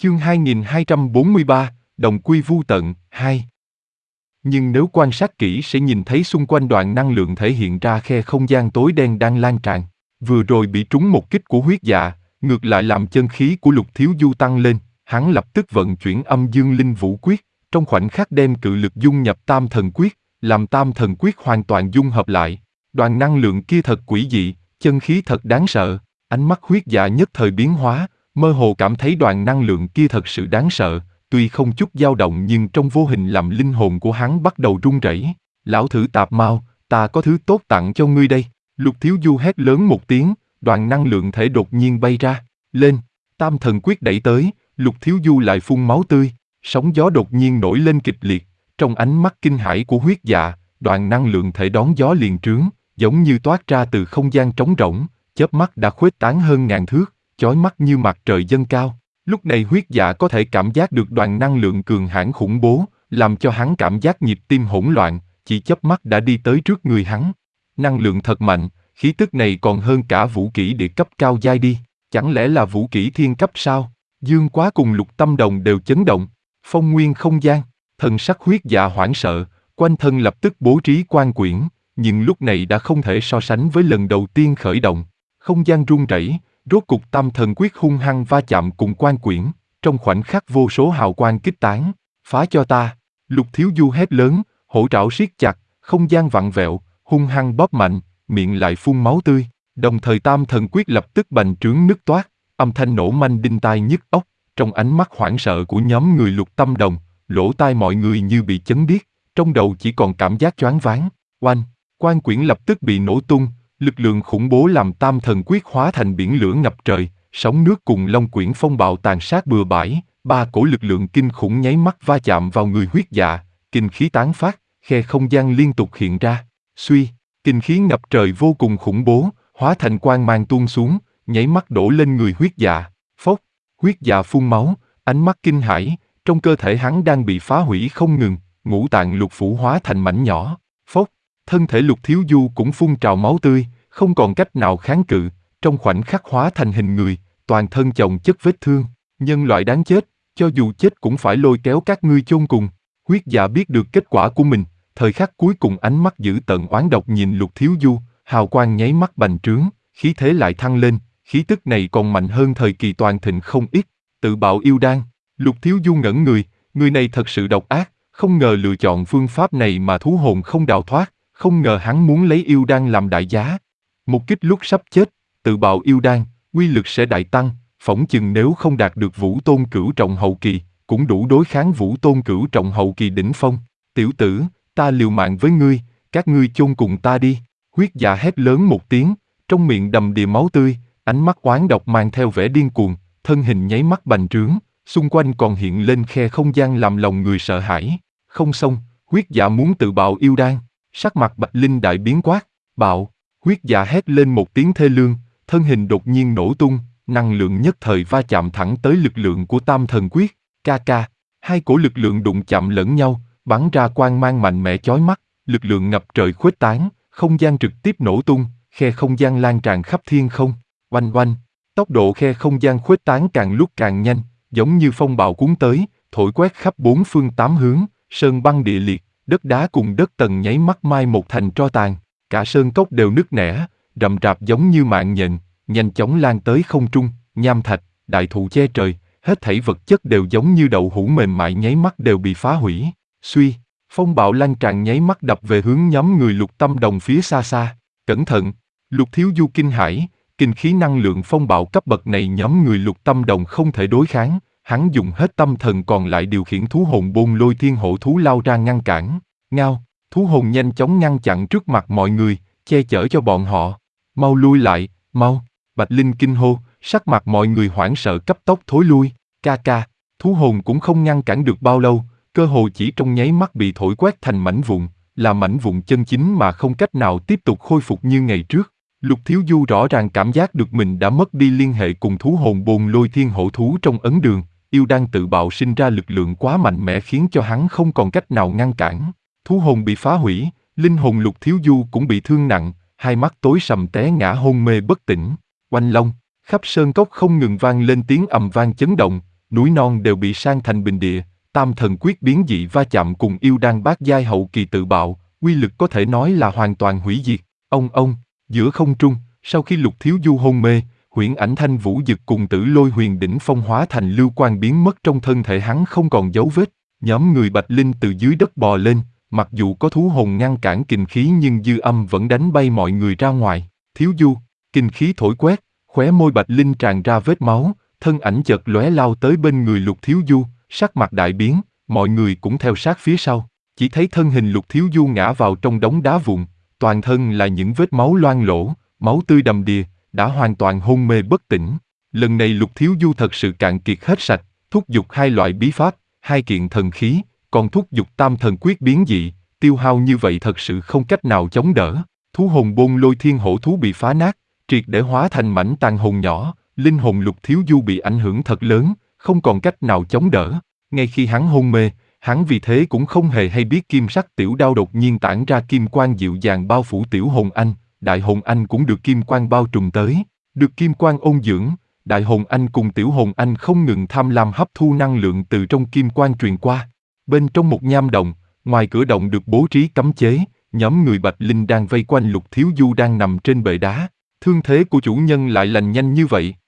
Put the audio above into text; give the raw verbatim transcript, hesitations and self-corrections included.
Chương hai nghìn hai trăm bốn mươi ba, Đồng quy vu tận, hai. Nhưng nếu quan sát kỹ sẽ nhìn thấy xung quanh đoạn năng lượng thể hiện ra khe không gian tối đen đang lan tràn. Vừa rồi bị trúng một kích của huyết dạ, ngược lại làm chân khí của Lục Thiếu Du tăng lên, hắn lập tức vận chuyển âm dương linh vũ quyết, trong khoảnh khắc đem cự lực dung nhập tam thần quyết, làm tam thần quyết hoàn toàn dung hợp lại. Đoàn năng lượng kia thật quỷ dị, chân khí thật đáng sợ, ánh mắt huyết dạ nhất thời biến hóa, mơ hồ cảm thấy đoàn năng lượng kia thật sự đáng sợ, tuy không chút dao động nhưng trong vô hình làm linh hồn của hắn bắt đầu run rẩy. Lão thử tạp mau, ta có thứ tốt tặng cho ngươi đây. Lục Thiếu Du hét lớn một tiếng, đoàn năng lượng thể đột nhiên bay ra, lên, tam thần quyết đẩy tới, Lục Thiếu Du lại phun máu tươi, sóng gió đột nhiên nổi lên kịch liệt, trong ánh mắt kinh hãi của huyết dạ, đoàn năng lượng thể đón gió liền trướng, giống như toát ra từ không gian trống rỗng, chớp mắt đã khuếch tán hơn ngàn thước, chói mắt như mặt trời dâng cao. Lúc này huyết dạ có thể cảm giác được đoàn năng lượng cường hãn khủng bố, làm cho hắn cảm giác nhịp tim hỗn loạn, chỉ chớp mắt đã đi tới trước người hắn. Năng lượng thật mạnh, khí tức này còn hơn cả vũ kỹ địa cấp cao giai đi, chẳng lẽ là vũ kỹ thiên cấp sao? Dương Quá cùng Lục Tâm Đồng đều chấn động, phong nguyên không gian, thần sắc huyết dạ hoảng sợ, quanh thân lập tức bố trí quan quyển, nhưng lúc này đã không thể so sánh với lần đầu tiên khởi động. Không gian rung rẩy, rốt cục tam thần quyết hung hăng va chạm cùng quan quyển, trong khoảnh khắc vô số hào quang kích tán, phá cho ta. Lục Thiếu Du hét lớn, hổ trảo siết chặt, không gian vặn vẹo, hung hăng bóp mạnh, miệng lại phun máu tươi, đồng thời tam thần quyết lập tức bành trướng nứt toát, âm thanh nổ manh đinh tai nhức óc. Trong ánh mắt hoảng sợ của nhóm người Lục Tâm Đồng, lỗ tai mọi người như bị chấn điếc, trong đầu chỉ còn cảm giác choáng váng. Oanh, quan quyển lập tức bị nổ tung, lực lượng khủng bố làm tam thần quyết hóa thành biển lửa ngập trời, sóng nước cùng long quyển phong bạo tàn sát bừa bãi, ba cổ lực lượng kinh khủng nháy mắt va chạm vào người huyết dạ, kinh khí tán phát, khe không gian liên tục hiện ra, suy, kinh khí ngập trời vô cùng khủng bố, hóa thành quang mang tuôn xuống, nháy mắt đổ lên người huyết dạ, phốc, huyết dạ phun máu, ánh mắt kinh hãi, trong cơ thể hắn đang bị phá hủy không ngừng, ngũ tạng lục phủ hóa thành mảnh nhỏ, phốc, thân thể Lục Thiếu Du cũng phun trào máu tươi, không còn cách nào kháng cự, trong khoảnh khắc hóa thành hình người, toàn thân chồng chất vết thương, nhân loại đáng chết, cho dù chết cũng phải lôi kéo các ngươi chôn cùng. Huyết dạ biết được kết quả của mình, thời khắc cuối cùng ánh mắt dữ tợn oán độc nhìn Lục Thiếu Du, hào quang nháy mắt bành trướng, khí thế lại thăng lên, khí tức này còn mạnh hơn thời kỳ toàn thịnh không ít, tự bạo yêu đan. Lục Thiếu Du ngẩn người, người này thật sự độc ác, không ngờ lựa chọn phương pháp này mà thú hồn không đào thoát, không ngờ hắn muốn lấy yêu đan làm đại giá. Một kích lúc sắp chết, tự bạo yêu đan, uy lực sẽ đại tăng, phỏng chừng nếu không đạt được Vũ Tôn Cửu Trọng hậu kỳ, cũng đủ đối kháng Vũ Tôn Cửu Trọng hậu kỳ đỉnh phong. Tiểu tử, ta liều mạng với ngươi, các ngươi chôn cùng ta đi. Huyết dạ hét lớn một tiếng, trong miệng đầm đìa máu tươi, ánh mắt oán độc mang theo vẻ điên cuồng, thân hình nháy mắt bành trướng, xung quanh còn hiện lên khe không gian làm lòng người sợ hãi. Không xong, huyết dạ muốn tự bạo yêu đan, sắc mặt Bạch Linh đại biến quát, bạo. Huyết dạ hét lên một tiếng thê lương, thân hình đột nhiên nổ tung, năng lượng nhất thời va chạm thẳng tới lực lượng của tam thần quyết, ca ca. Hai cổ lực lượng đụng chạm lẫn nhau, bắn ra quang mang mạnh mẽ chói mắt, lực lượng ngập trời khuếch tán, không gian trực tiếp nổ tung, khe không gian lan tràn khắp thiên không, oanh oanh. Tốc độ khe không gian khuếch tán càng lúc càng nhanh, giống như phong bạo cuốn tới, thổi quét khắp bốn phương tám hướng, sơn băng địa liệt, đất đá cùng đất tầng nháy mắt mai một thành tro tàn. Cả sơn cốc đều nứt nẻ, rậm rạp giống như mạng nhện, nhanh chóng lan tới không trung, nham thạch, đại thụ che trời, hết thảy vật chất đều giống như đậu hũ mềm mại nháy mắt đều bị phá hủy. Suy, phong bạo lan tràn nháy mắt đập về hướng nhóm người Lục Tâm Đồng phía xa xa. Cẩn thận! Lục Thiếu Du kinh hãi, kinh khí năng lượng phong bạo cấp bậc này nhóm người Lục Tâm Đồng không thể đối kháng, hắn dùng hết tâm thần còn lại điều khiển thú hồn Bôn Lôi Thiên Hổ thú lao ra ngăn cản. Ngao! Thú hồn nhanh chóng ngăn chặn trước mặt mọi người, che chở cho bọn họ. Mau lui lại, mau! Bạch Linh kinh hô, sắc mặt mọi người hoảng sợ cấp tốc thối lui. Ca ca, thú hồn cũng không ngăn cản được bao lâu, cơ hồ chỉ trong nháy mắt bị thổi quét thành mảnh vụn, là mảnh vụn chân chính mà không cách nào tiếp tục khôi phục như ngày trước. Lục Thiếu Du rõ ràng cảm giác được mình đã mất đi liên hệ cùng thú hồn Bôn Lôi Thiên Hổ thú trong ấn đường, yêu đan tự bạo sinh ra lực lượng quá mạnh mẽ khiến cho hắn không còn cách nào ngăn cản. Thú hồn bị phá hủy, linh hồn Lục Thiếu Du cũng bị thương nặng, hai mắt tối sầm té ngã hôn mê bất tỉnh. Oanh long, khắp sơn cốc không ngừng vang lên tiếng ầm vang chấn động, núi non đều bị san thành bình địa, tam thần quyết biến dị va chạm cùng yêu đan bát giai hậu kỳ tự bạo, uy lực có thể nói là hoàn toàn hủy diệt. Ông ông, giữa không trung, sau khi Lục Thiếu Du hôn mê, huyễn ảnh Thanh Vũ Dực cùng Tử Lôi Huyền Đỉnh Phong hóa thành lưu quang biến mất trong thân thể hắn không còn dấu vết. Nhóm người Bạch Linh từ dưới đất bò lên, mặc dù có thú hồn ngăn cản kình khí nhưng dư âm vẫn đánh bay mọi người ra ngoài. Thiếu Du, kình khí thổi quét, khóe môi Bạch Linh tràn ra vết máu, thân ảnh chợt lóe lao tới bên người Lục Thiếu Du, sắc mặt đại biến, mọi người cũng theo sát phía sau. Chỉ thấy thân hình Lục Thiếu Du ngã vào trong đống đá vụn, toàn thân là những vết máu loang lổ, máu tươi đầm đìa, đã hoàn toàn hôn mê bất tỉnh. Lần này Lục Thiếu Du thật sự cạn kiệt hết sạch, thúc giục hai loại bí pháp, hai kiện thần khí, còn thúc giục tam thần quyết biến dị, tiêu hao như vậy thật sự không cách nào chống đỡ. Thú hồn Bôn Lôi Thiên Hổ thú bị phá nát, triệt để hóa thành mảnh tàn hồn nhỏ, linh hồn Lục Thiếu Du bị ảnh hưởng thật lớn, không còn cách nào chống đỡ. Ngay khi hắn hôn mê, hắn vì thế cũng không hề hay biết kim sắc tiểu đao đột nhiên tản ra kim quang dịu dàng bao phủ tiểu hồn anh, đại hồn anh cũng được kim quang bao trùm tới, được kim quang ôn dưỡng, đại hồn anh cùng tiểu hồn anh không ngừng tham lam hấp thu năng lượng từ trong kim quang truyền qua. Bên trong một nham động, ngoài cửa động được bố trí cấm chế, nhóm người Bạch Linh đang vây quanh Lục Thiếu Du đang nằm trên bệ đá. Thương thế của chủ nhân lại lành nhanh như vậy,